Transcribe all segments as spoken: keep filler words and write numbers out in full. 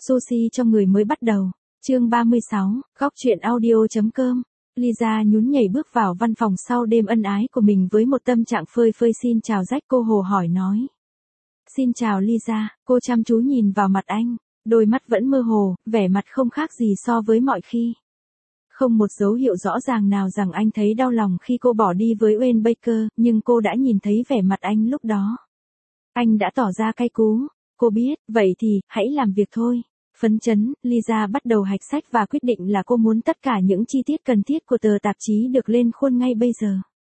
Sushi cho người mới bắt đầu. Chương ba mươi sáu, góc truyện audio.com. Lisa nhún nhảy bước vào văn phòng sau đêm ân ái của mình với một tâm trạng phơi phơi. Xin chào Jack, cô hồ hỏi nói. Xin chào Lisa, cô chăm chú nhìn vào mặt anh, đôi mắt vẫn mơ hồ, vẻ mặt không khác gì so với mọi khi. Không một dấu hiệu rõ ràng nào rằng anh thấy đau lòng khi cô bỏ đi với Wayne Baker, nhưng cô đã nhìn thấy vẻ mặt anh lúc đó. Anh đã tỏ ra cay cú. Cô biết, vậy thì, hãy làm việc thôi. Phấn chấn, Lisa bắt đầu hạch sách và quyết định là cô muốn tất cả những chi tiết cần thiết của tờ tạp chí được lên khuôn ngay bây giờ.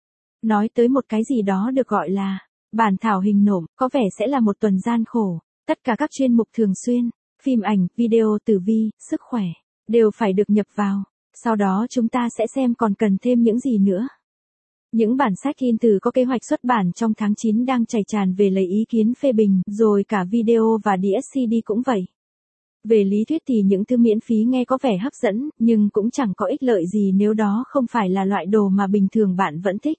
Nói tới một cái gì đó được gọi là bản thảo hình nộm, có vẻ sẽ là một tuần gian khổ. Tất cả các chuyên mục thường xuyên, phim ảnh, video, tử vi, sức khỏe, đều phải được nhập vào. Sau đó chúng ta sẽ xem còn cần thêm những gì nữa. Những bản sách in từ có kế hoạch xuất bản trong tháng chín đang chảy tràn về lấy ý kiến phê bình, rồi cả video và đê ét xê đê cũng vậy. Về lý thuyết thì những thứ miễn phí nghe có vẻ hấp dẫn, nhưng cũng chẳng có ích lợi gì nếu đó không phải là loại đồ mà bình thường bạn vẫn thích.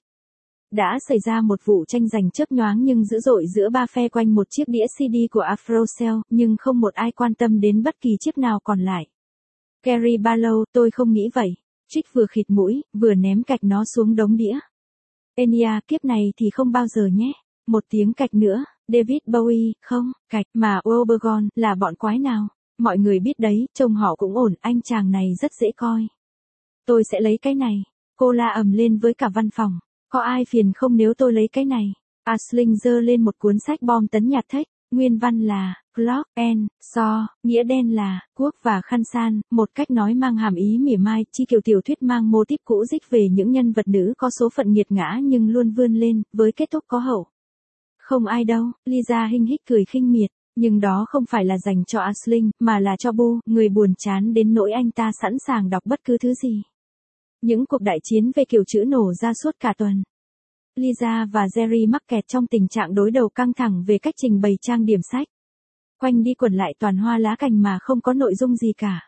Đã xảy ra một vụ tranh giành chớp nhoáng nhưng dữ dội giữa ba phe quanh một chiếc đê ét xê đê của Afrocell, nhưng không một ai quan tâm đến bất kỳ chiếc nào còn lại. Gary Barlow, tôi không nghĩ vậy. Trích vừa khịt mũi, vừa ném cạch nó xuống đống đĩa. Enya, kiếp này thì không bao giờ nhé. Một tiếng cạch nữa. David Bowie, không, cạch, mà Obergon, là bọn quái nào? Mọi người biết đấy, trông họ cũng ổn, anh chàng này rất dễ coi. Tôi sẽ lấy cái này. Cô la ầm lên với cả văn phòng. Có ai phiền không nếu tôi lấy cái này? Aisling giơ lên một cuốn sách bom tấn nhạt thách. Nguyên văn là Clock and So, nghĩa đen là cuốc và khăn san, một cách nói mang hàm ý mỉa mai, chi kiểu tiểu thuyết mang mô típ cũ dích về những nhân vật nữ có số phận nghiệt ngã nhưng luôn vươn lên, với kết thúc có hậu. Không ai đâu, Lisa hinh hích cười khinh miệt, nhưng đó không phải là dành cho Aisling, mà là cho Bu, người buồn chán đến nỗi anh ta sẵn sàng đọc bất cứ thứ gì. Những cuộc đại chiến về kiểu chữ nổ ra suốt cả tuần. Lisa và Jerry mắc kẹt trong tình trạng đối đầu căng thẳng về cách trình bày trang điểm sách. Quanh đi quẩn lại toàn hoa lá cành mà không có nội dung gì cả.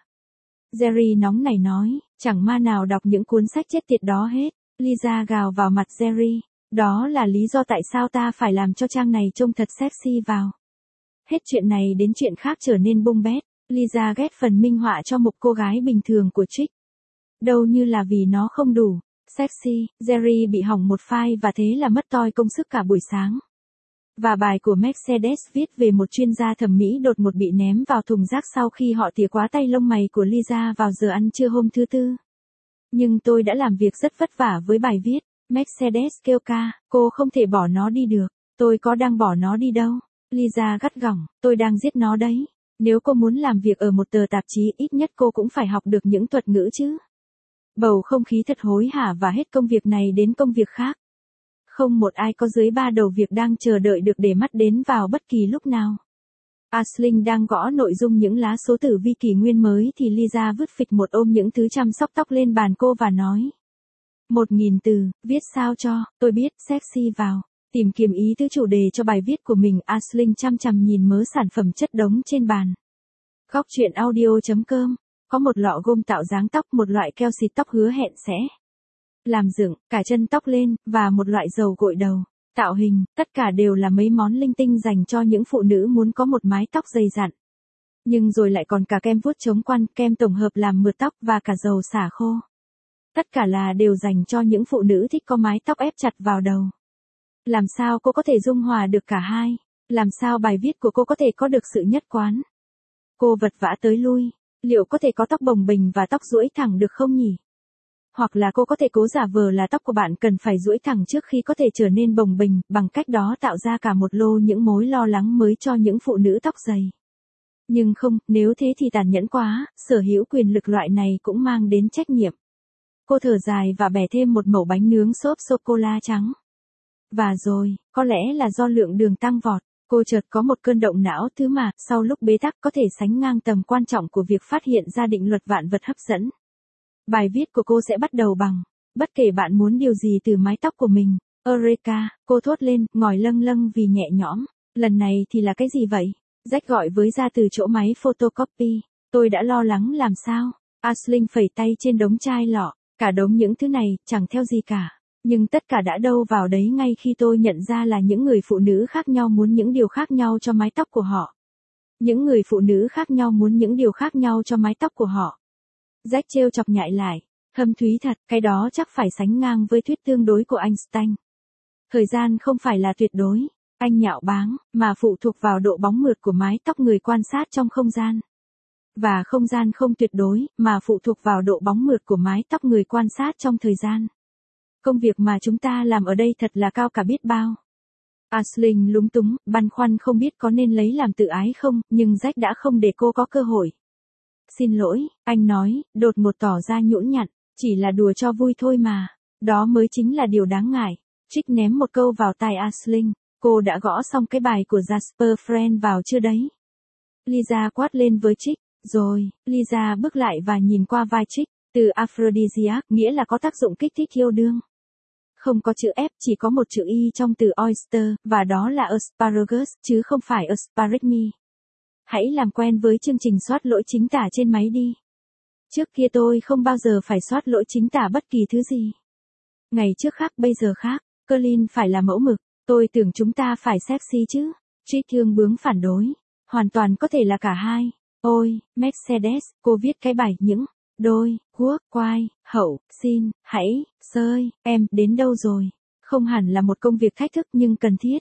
Jerry nóng nảy nói, chẳng ma nào đọc những cuốn sách chết tiệt đó hết. Lisa gào vào mặt Jerry, đó là lý do tại sao ta phải làm cho trang này trông thật sexy vào. Hết chuyện này đến chuyện khác trở nên bung bét. Lisa ghét phần minh họa cho một cô gái bình thường của Trích. Đâu như là vì nó không đủ sexy. Jerry bị hỏng một file và thế là mất toi công sức cả buổi sáng. Và bài của Mercedes viết về một chuyên gia thẩm mỹ đột ngột bị ném vào thùng rác sau khi họ tỉa quá tay lông mày của Lisa vào giờ ăn trưa hôm thứ tư. Nhưng tôi đã làm việc rất vất vả với bài viết. Mercedes kêu ca, cô không thể bỏ nó đi được. Tôi có đang bỏ nó đi đâu. Lisa gắt gỏng, tôi đang giết nó đấy. Nếu cô muốn làm việc ở một tờ tạp chí ít nhất cô cũng phải học được những thuật ngữ chứ. Bầu không khí thật hối hả và hết công việc này đến công việc khác. Không một ai có dưới ba đầu việc đang chờ đợi được để mắt đến vào bất kỳ lúc nào. Aisling đang gõ nội dung những lá số tử vi kỷ nguyên mới thì Lisa vứt phịch một ôm những thứ chăm sóc tóc lên bàn cô và nói. Một nghìn từ, viết sao cho, tôi biết, sexy vào. Tìm kiếm ý tứ chủ đề cho bài viết của mình, Aisling chăm chằm nhìn mớ sản phẩm chất đống trên bàn. Góc truyện audio.com. Có một lọ gôm tạo dáng tóc, một loại keo xịt tóc hứa hẹn sẽ làm dựng cả chân tóc lên, và một loại dầu gội đầu, tạo hình, tất cả đều là mấy món linh tinh dành cho những phụ nữ muốn có một mái tóc dày dặn. Nhưng rồi lại còn cả kem vuốt chống quăn, kem tổng hợp làm mượt tóc và cả dầu xả khô. Tất cả là đều dành cho những phụ nữ thích có mái tóc ép chặt vào đầu. Làm sao cô có thể dung hòa được cả hai? Làm sao bài viết của cô có thể có được sự nhất quán? Cô vật vã tới lui. Liệu có thể có tóc bồng bềnh và tóc duỗi thẳng được không nhỉ? Hoặc là cô có thể cố giả vờ là tóc của bạn cần phải duỗi thẳng trước khi có thể trở nên bồng bềnh, bằng cách đó tạo ra cả một lô những mối lo lắng mới cho những phụ nữ tóc dày. Nhưng không, nếu thế thì tàn nhẫn quá, sở hữu quyền lực loại này cũng mang đến trách nhiệm. Cô thở dài và bẻ thêm một mẩu bánh nướng xốp sô-cô-la trắng. Và rồi, có lẽ là do lượng đường tăng vọt. Cô chợt có một cơn động não thứ mà, sau lúc bế tắc có thể sánh ngang tầm quan trọng của việc phát hiện ra định luật vạn vật hấp dẫn. Bài viết của cô sẽ bắt đầu bằng, bất kể bạn muốn điều gì từ mái tóc của mình. Eureka, cô thốt lên, ngồi lâng lâng vì nhẹ nhõm. Lần này thì là cái gì vậy? Jack gọi với ra từ chỗ máy photocopy. Tôi đã lo lắng làm sao? Aisling phẩy tay trên đống chai lọ. Cả đống những thứ này, chẳng theo gì cả. Nhưng tất cả đã đâu vào đấy ngay khi tôi nhận ra là những người phụ nữ khác nhau muốn những điều khác nhau cho mái tóc của họ. Những người phụ nữ khác nhau muốn những điều khác nhau cho mái tóc của họ. Jack trêu chọc nhại lại. Thâm thúy thật, cái đó chắc phải sánh ngang với thuyết tương đối của Einstein. Thời gian không phải là tuyệt đối, anh nhạo báng, mà phụ thuộc vào độ bóng mượt của mái tóc người quan sát trong không gian. Và không gian không tuyệt đối, mà phụ thuộc vào độ bóng mượt của mái tóc người quan sát trong thời gian. Công việc mà chúng ta làm ở đây thật là cao cả biết bao. Aisling lúng túng, băn khoăn không biết có nên lấy làm tự ái không, nhưng Jack đã không để cô có cơ hội. Xin lỗi, anh nói, đột ngột tỏ ra nhũn nhặn, chỉ là đùa cho vui thôi mà. Đó mới chính là điều đáng ngại. Trích ném một câu vào tai Aisling, cô đã gõ xong cái bài của Jasper Friend vào chưa đấy? Lisa quát lên với Trích, rồi, Lisa bước lại và nhìn qua vai Trích, từ aphrodisiac nghĩa là có tác dụng kích thích yêu đương. Không có chữ F, chỉ có một chữ Y trong từ oyster, và đó là asparagus, chứ không phải asparagmi. Hãy làm quen với chương trình soát lỗi chính tả trên máy đi. Trước kia tôi không bao giờ phải soát lỗi chính tả bất kỳ thứ gì. Ngày trước khác bây giờ khác, Colin phải là mẫu mực, tôi tưởng chúng ta phải sexy chứ. Trích thương bướng phản đối. Hoàn toàn có thể là cả hai. Ôi, Mercedes, cô viết cái bài những đôi, quốc, quai, hậu, xin, hãy, sơi, em, đến đâu rồi? Không hẳn là một công việc thách thức nhưng cần thiết.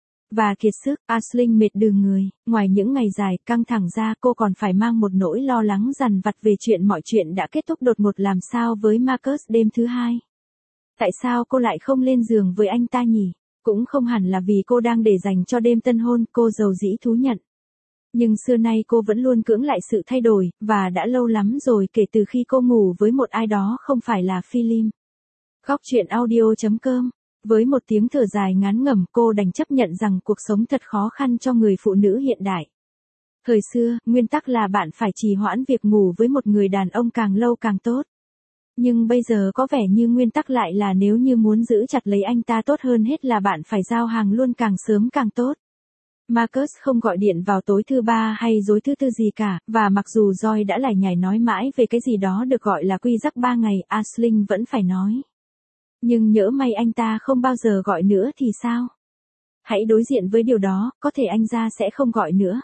Và kiệt sức, Aisling mệt đừ người, ngoài những ngày dài căng thẳng ra cô còn phải mang một nỗi lo lắng dằn vặt về chuyện mọi chuyện đã kết thúc đột ngột làm sao với Marcus đêm thứ hai. Tại sao cô lại không lên giường với anh ta nhỉ? Cũng không hẳn là vì cô đang để dành cho đêm tân hôn, cô giàu dĩ thú nhận. Nhưng xưa nay cô vẫn luôn cưỡng lại sự thay đổi, và đã lâu lắm rồi kể từ khi cô ngủ với một ai đó không phải là Philip. Góc truyện audio chấm com. Với một tiếng thở dài ngán ngẩm cô đành chấp nhận rằng cuộc sống thật khó khăn cho người phụ nữ hiện đại. Thời xưa, nguyên tắc là bạn phải trì hoãn việc ngủ với một người đàn ông càng lâu càng tốt. Nhưng bây giờ có vẻ như nguyên tắc lại là nếu như muốn giữ chặt lấy anh ta tốt hơn hết là bạn phải giao hàng luôn càng sớm càng tốt. Marcus không gọi điện vào tối thứ ba hay dối thứ tư gì cả, và mặc dù Joy đã lải nhải nói mãi về cái gì đó được gọi là quy tắc ba ngày, Aisling vẫn phải nói. Nhưng nhỡ may anh ta không bao giờ gọi nữa thì sao? Hãy đối diện với điều đó, có thể anh ra sẽ không gọi nữa.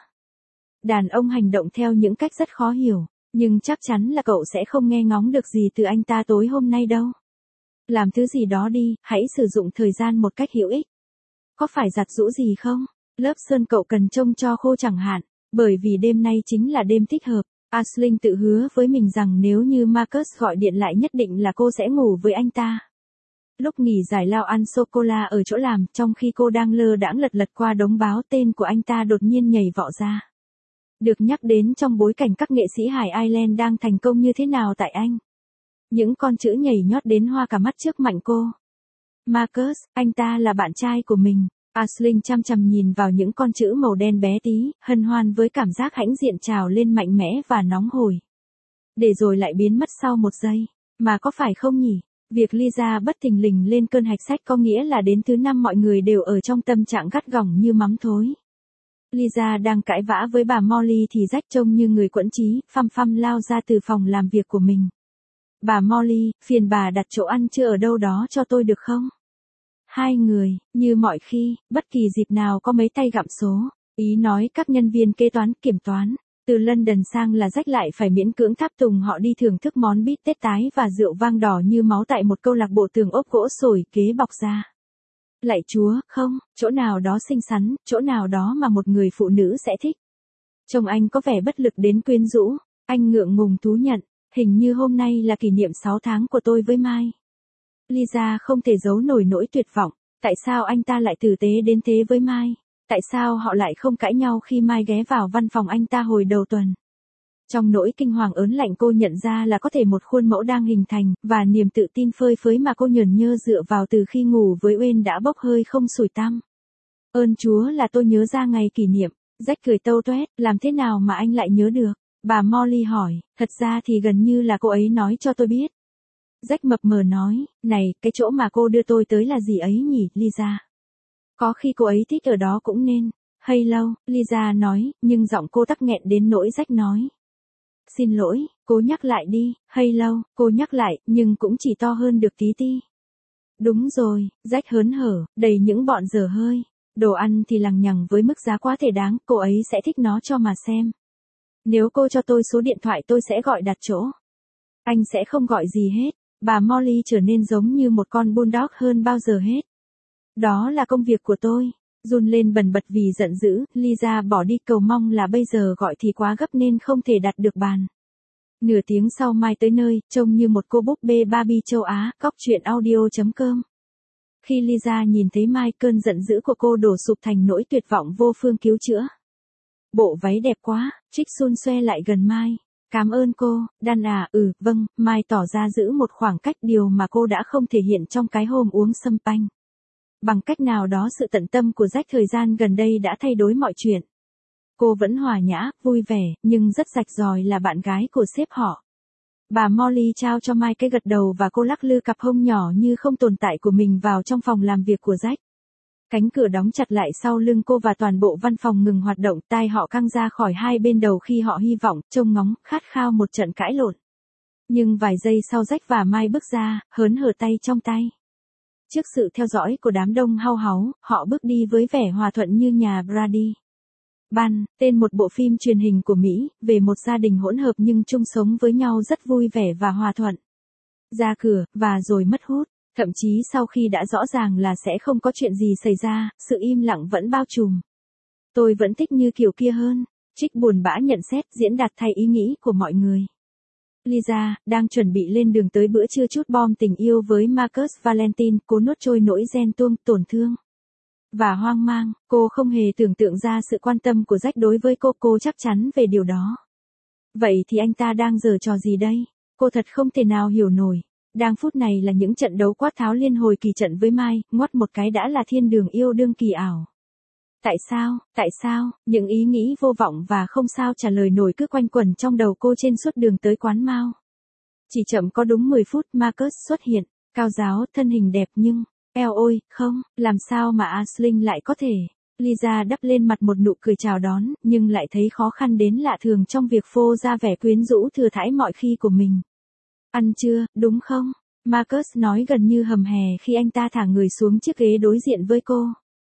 Đàn ông hành động theo những cách rất khó hiểu, nhưng chắc chắn là cậu sẽ không nghe ngóng được gì từ anh ta tối hôm nay đâu. Làm thứ gì đó đi, hãy sử dụng thời gian một cách hữu ích. Có phải giặt giũ gì không? Lớp sơn cậu cần trông cho khô chẳng hạn, bởi vì đêm nay chính là đêm thích hợp. Aisling tự hứa với mình rằng nếu như Marcus gọi điện lại nhất định là cô sẽ ngủ với anh ta. Lúc nghỉ giải lao ăn sô-cô-la ở chỗ làm, trong khi cô đang lơ đãng lật lật qua đống báo, tên của anh ta đột nhiên nhảy vọ ra. Được nhắc đến trong bối cảnh các nghệ sĩ Hải Ireland đang thành công như thế nào tại Anh. Những con chữ nhảy nhót đến hoa cả mắt trước mạnh cô. Marcus, anh ta là bạn trai của mình. Aisling chăm chăm nhìn vào những con chữ màu đen bé tí, hân hoan với cảm giác hãnh diện trào lên mạnh mẽ và nóng hổi. Để rồi lại biến mất sau một giây. Mà có phải không nhỉ? Việc Lisa bất thình lình lên cơn hạch sách có nghĩa là đến thứ năm mọi người đều ở trong tâm trạng gắt gỏng như mắm thối. Lisa đang cãi vã với bà Molly thì Jack trông như người quẫn trí, phăm phăm lao ra từ phòng làm việc của mình. Bà Molly, phiền bà đặt chỗ ăn trưa ở đâu đó cho tôi được không? Hai người, như mọi khi, bất kỳ dịp nào có mấy tay gặm số, ý nói các nhân viên kế toán, kiểm toán. Từ London sang là Jack lại phải miễn cưỡng tháp tùng họ đi thưởng thức món bít tết tái và rượu vang đỏ như máu tại một câu lạc bộ tường ốp gỗ sồi kế bọc ra. Lạy Chúa, không, chỗ nào đó xinh xắn, chỗ nào đó mà một người phụ nữ sẽ thích. Trông anh có vẻ bất lực đến quyến rũ, anh ngượng ngùng thú nhận, hình như hôm nay là kỷ niệm sáu tháng của tôi với Mai. Lisa không thể giấu nổi nỗi tuyệt vọng, tại sao anh ta lại tử tế đến thế với Mai? Tại sao họ lại không cãi nhau khi Mai ghé vào văn phòng anh ta hồi đầu tuần? Trong nỗi kinh hoàng ớn lạnh cô nhận ra là có thể một khuôn mẫu đang hình thành, và niềm tự tin phơi phới mà cô nhởn nhơ dựa vào từ khi ngủ với Uyên đã bốc hơi không sủi tăm. Ơn Chúa là tôi nhớ ra ngày kỷ niệm. Jack cười tâu toét, làm thế nào mà anh lại nhớ được? Bà Molly hỏi, thật ra thì gần như là cô ấy nói cho tôi biết. Jack mập mờ nói, này, cái chỗ mà cô đưa tôi tới là gì ấy nhỉ, Lisa? Có khi cô ấy thích ở đó cũng nên. Hay lâu, Lisa nói, nhưng giọng cô tắc nghẹn đến nỗi Jack nói. Xin lỗi, cô nhắc lại đi, hay lâu, cô nhắc lại, nhưng cũng chỉ to hơn được tí ti. Đúng rồi, Jack hớn hở, đầy những bọn dở hơi. Đồ ăn thì lằng nhằng với mức giá quá thể đáng, cô ấy sẽ thích nó cho mà xem. Nếu cô cho tôi số điện thoại tôi sẽ gọi đặt chỗ. Anh sẽ không gọi gì hết. Bà Molly trở nên giống như một con bulldog hơn bao giờ hết. Đó là công việc của tôi. Run lên bần bật vì giận dữ, Lisa bỏ đi cầu mong là bây giờ gọi thì quá gấp nên không thể đặt được bàn. Nửa tiếng sau Mai tới nơi, trông như một cô búp bê Barbie châu Á, cóc truyện audio chấm com. Khi Lisa nhìn thấy Mai, cơn giận dữ của cô đổ sụp thành nỗi tuyệt vọng vô phương cứu chữa. Bộ váy đẹp quá, Trích xun xoe lại gần Mai. Cảm ơn cô, Dan à, ừ, vâng, Mai tỏ ra giữ một khoảng cách, điều mà cô đã không thể hiện trong cái hôm uống sâm panh. Bằng cách nào đó sự tận tâm của Jack thời gian gần đây đã thay đổi mọi chuyện. Cô vẫn hòa nhã, vui vẻ, nhưng rất rạch ròi là bạn gái của sếp họ. Bà Molly trao cho Mai cái gật đầu và cô lắc lư cặp hông nhỏ như không tồn tại của mình vào trong phòng làm việc của Jack. Cánh cửa đóng chặt lại sau lưng cô và toàn bộ văn phòng ngừng hoạt động, tai họ căng ra khỏi hai bên đầu khi họ hy vọng, trông ngóng, khát khao một trận cãi lộn. Nhưng vài giây sau Jack và Mai bước ra, hớn hở tay trong tay. Trước sự theo dõi của đám đông hau háu, họ bước đi với vẻ hòa thuận như nhà Brady. Ban, tên một bộ phim truyền hình của Mỹ, về một gia đình hỗn hợp nhưng chung sống với nhau rất vui vẻ và hòa thuận. Ra cửa, và rồi mất hút. Thậm chí sau khi đã rõ ràng là sẽ không có chuyện gì xảy ra, sự im lặng vẫn bao trùm. Tôi vẫn thích như kiểu kia hơn. Trích buồn bã nhận xét, diễn đạt thay ý nghĩ của mọi người. Lisa, đang chuẩn bị lên đường tới bữa trưa chút bom tình yêu với Marcus Valentine, cố nuốt trôi nỗi ghen tuông, tổn thương và hoang mang. Cô không hề tưởng tượng ra sự quan tâm của Jack đối với cô, cô chắc chắn về điều đó. Vậy thì anh ta đang giở trò gì đây? Cô thật không thể nào hiểu nổi. Đang phút này là những trận đấu quát tháo liên hồi kỳ trận với Mai, ngoắt một cái đã là thiên đường yêu đương kỳ ảo. Tại sao, tại sao, những ý nghĩ vô vọng và không sao trả lời nổi cứ quanh quẩn trong đầu cô trên suốt đường tới quán Mao. Chỉ chậm có đúng mười phút Marcus xuất hiện, cao giáo, thân hình đẹp nhưng, eo ôi, không, làm sao mà Aisling lại có thể. Lisa đắp lên mặt một nụ cười chào đón, nhưng lại thấy khó khăn đến lạ thường trong việc phô ra vẻ quyến rũ thừa thãi mọi khi của mình. Ăn chưa, đúng không? Marcus nói gần như hầm hè khi anh ta thả người xuống chiếc ghế đối diện với cô.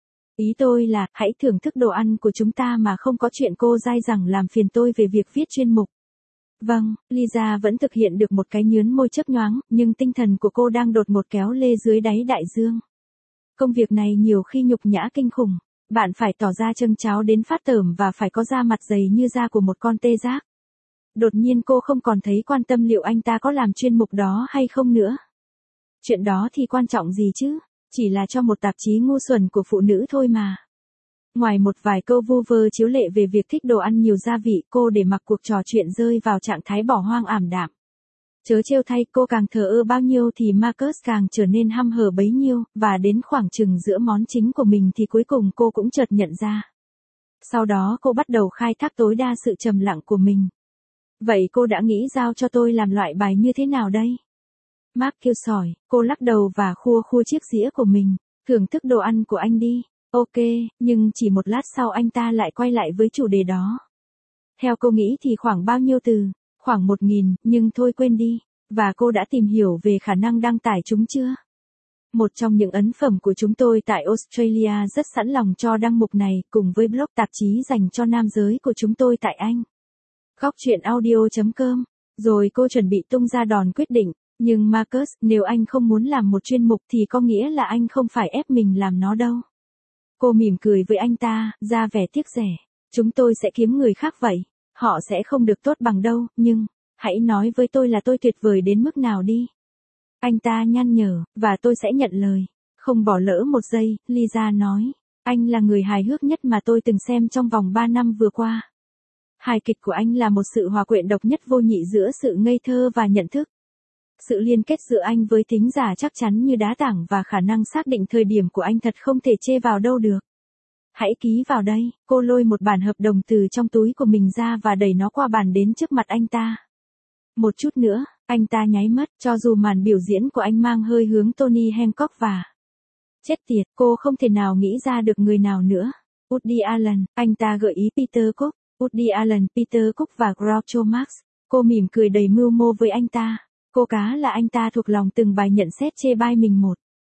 Ý tôi là, hãy thưởng thức đồ ăn của chúng ta mà không có chuyện cô dai dẳng làm phiền tôi về việc viết chuyên mục. Vâng, Lisa vẫn thực hiện được một cái nhướn môi chớp nhoáng, nhưng tinh thần của cô đang đột ngột kéo lê dưới đáy đại dương. Công việc này nhiều khi nhục nhã kinh khủng. Bạn phải tỏ ra châng cháo đến phát tởm và phải có da mặt dày như da của một con tê giác. Đột nhiên cô không còn thấy quan tâm liệu anh ta có làm chuyên mục đó hay không nữa. Chuyện đó thì quan trọng gì chứ, chỉ là cho một tạp chí ngu xuẩn của phụ nữ thôi mà. Ngoài một vài câu vu vơ chiếu lệ về việc thích đồ ăn nhiều gia vị, cô để mặc cuộc trò chuyện rơi vào trạng thái bỏ hoang ảm đạm. Chớ trêu thay, cô càng thờ ơ bao nhiêu thì Marcus càng trở nên hăm hở bấy nhiêu, và đến khoảng chừng giữa món chính của mình thì cuối cùng cô cũng chợt nhận ra. Sau đó cô bắt đầu khai thác tối đa sự trầm lặng của mình. Vậy cô đã nghĩ giao cho tôi làm loại bài như thế nào đây? Mark kêu sỏi, cô lắc đầu và khua khua chiếc dĩa của mình. Thưởng thức đồ ăn của anh đi. Ok, nhưng chỉ một lát sau anh ta lại quay lại với chủ đề đó. Theo cô nghĩ thì khoảng bao nhiêu từ? Khoảng một nghìn, nhưng thôi quên đi. Và cô đã tìm hiểu về khả năng đăng tải chúng chưa? Một trong những ấn phẩm của chúng tôi tại Australia rất sẵn lòng cho đăng mục này, cùng với blog tạp chí dành cho nam giới của chúng tôi tại Anh. Góc truyện audio chấm com. Rồi cô chuẩn bị tung ra đòn quyết định. Nhưng Marcus, nếu anh không muốn làm một chuyên mục thì có nghĩa là anh không phải ép mình làm nó đâu. Cô mỉm cười với anh ta, ra vẻ tiếc rẻ. Chúng tôi sẽ kiếm người khác vậy. Họ sẽ không được tốt bằng đâu, nhưng, hãy nói với tôi là tôi tuyệt vời đến mức nào đi. Anh ta nhăn nhở, và tôi sẽ nhận lời. Không bỏ lỡ một giây, Lisa nói. Anh là người hài hước nhất mà tôi từng xem trong vòng ba năm vừa qua. Hài kịch của anh là một sự hòa quyện độc nhất vô nhị giữa sự ngây thơ và nhận thức. Sự liên kết giữa anh với thính giả chắc chắn như đá tảng và khả năng xác định thời điểm của anh thật không thể chê vào đâu được. Hãy ký vào đây, cô lôi một bản hợp đồng từ trong túi của mình ra và đẩy nó qua bàn đến trước mặt anh ta. Một chút nữa, anh ta nháy mắt, cho dù màn biểu diễn của anh mang hơi hướng Tony Hancock và... Chết tiệt, cô không thể nào nghĩ ra được người nào nữa. Woody Allen, anh ta gợi ý Peter Cook, Woody Allen, Peter Cook và Groucho Marx. Cô mỉm cười đầy mưu mô với anh ta. Cô cá là anh ta thuộc lòng từng bài nhận xét chê bai mình một.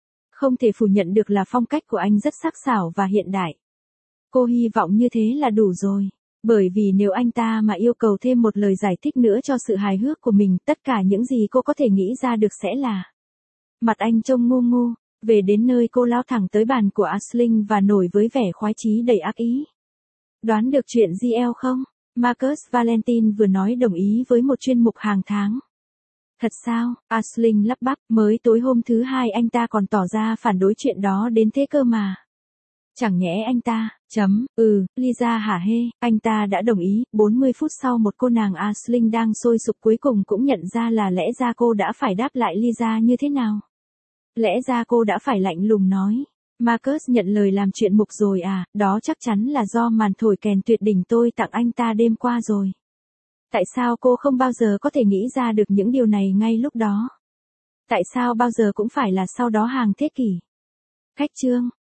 Không thể phủ nhận được là phong cách của anh rất sắc sảo và hiện đại. Cô hy vọng như thế là đủ rồi. Bởi vì nếu anh ta mà yêu cầu thêm một lời giải thích nữa cho sự hài hước của mình, tất cả những gì cô có thể nghĩ ra được sẽ là mặt anh trông ngu ngu. Về đến nơi cô lao thẳng tới bàn của Aisling và nổi với vẻ khoái chí đầy ác ý. Đoán được chuyện giê lờ không? Marcus Valentine vừa nói đồng ý với một chuyên mục hàng tháng. Thật sao? Aisling lắp bắp, mới tối hôm thứ hai anh ta còn tỏ ra phản đối chuyện đó đến thế cơ mà. Chẳng nhẽ anh ta, chấm, ừ, Lisa hả hê, anh ta đã đồng ý. Bốn mươi phút sau một cô nàng Aisling đang sôi sục cuối cùng cũng nhận ra là lẽ ra cô đã phải đáp lại Lisa như thế nào. Lẽ ra cô đã phải lạnh lùng nói. Marcus nhận lời làm chuyện mục rồi à, đó chắc chắn là do màn thổi kèn tuyệt đỉnh tôi tặng anh ta đêm qua rồi. Tại sao cô không bao giờ có thể nghĩ ra được những điều này ngay lúc đó? Tại sao bao giờ cũng phải là sau đó hàng thế kỷ? Khách chương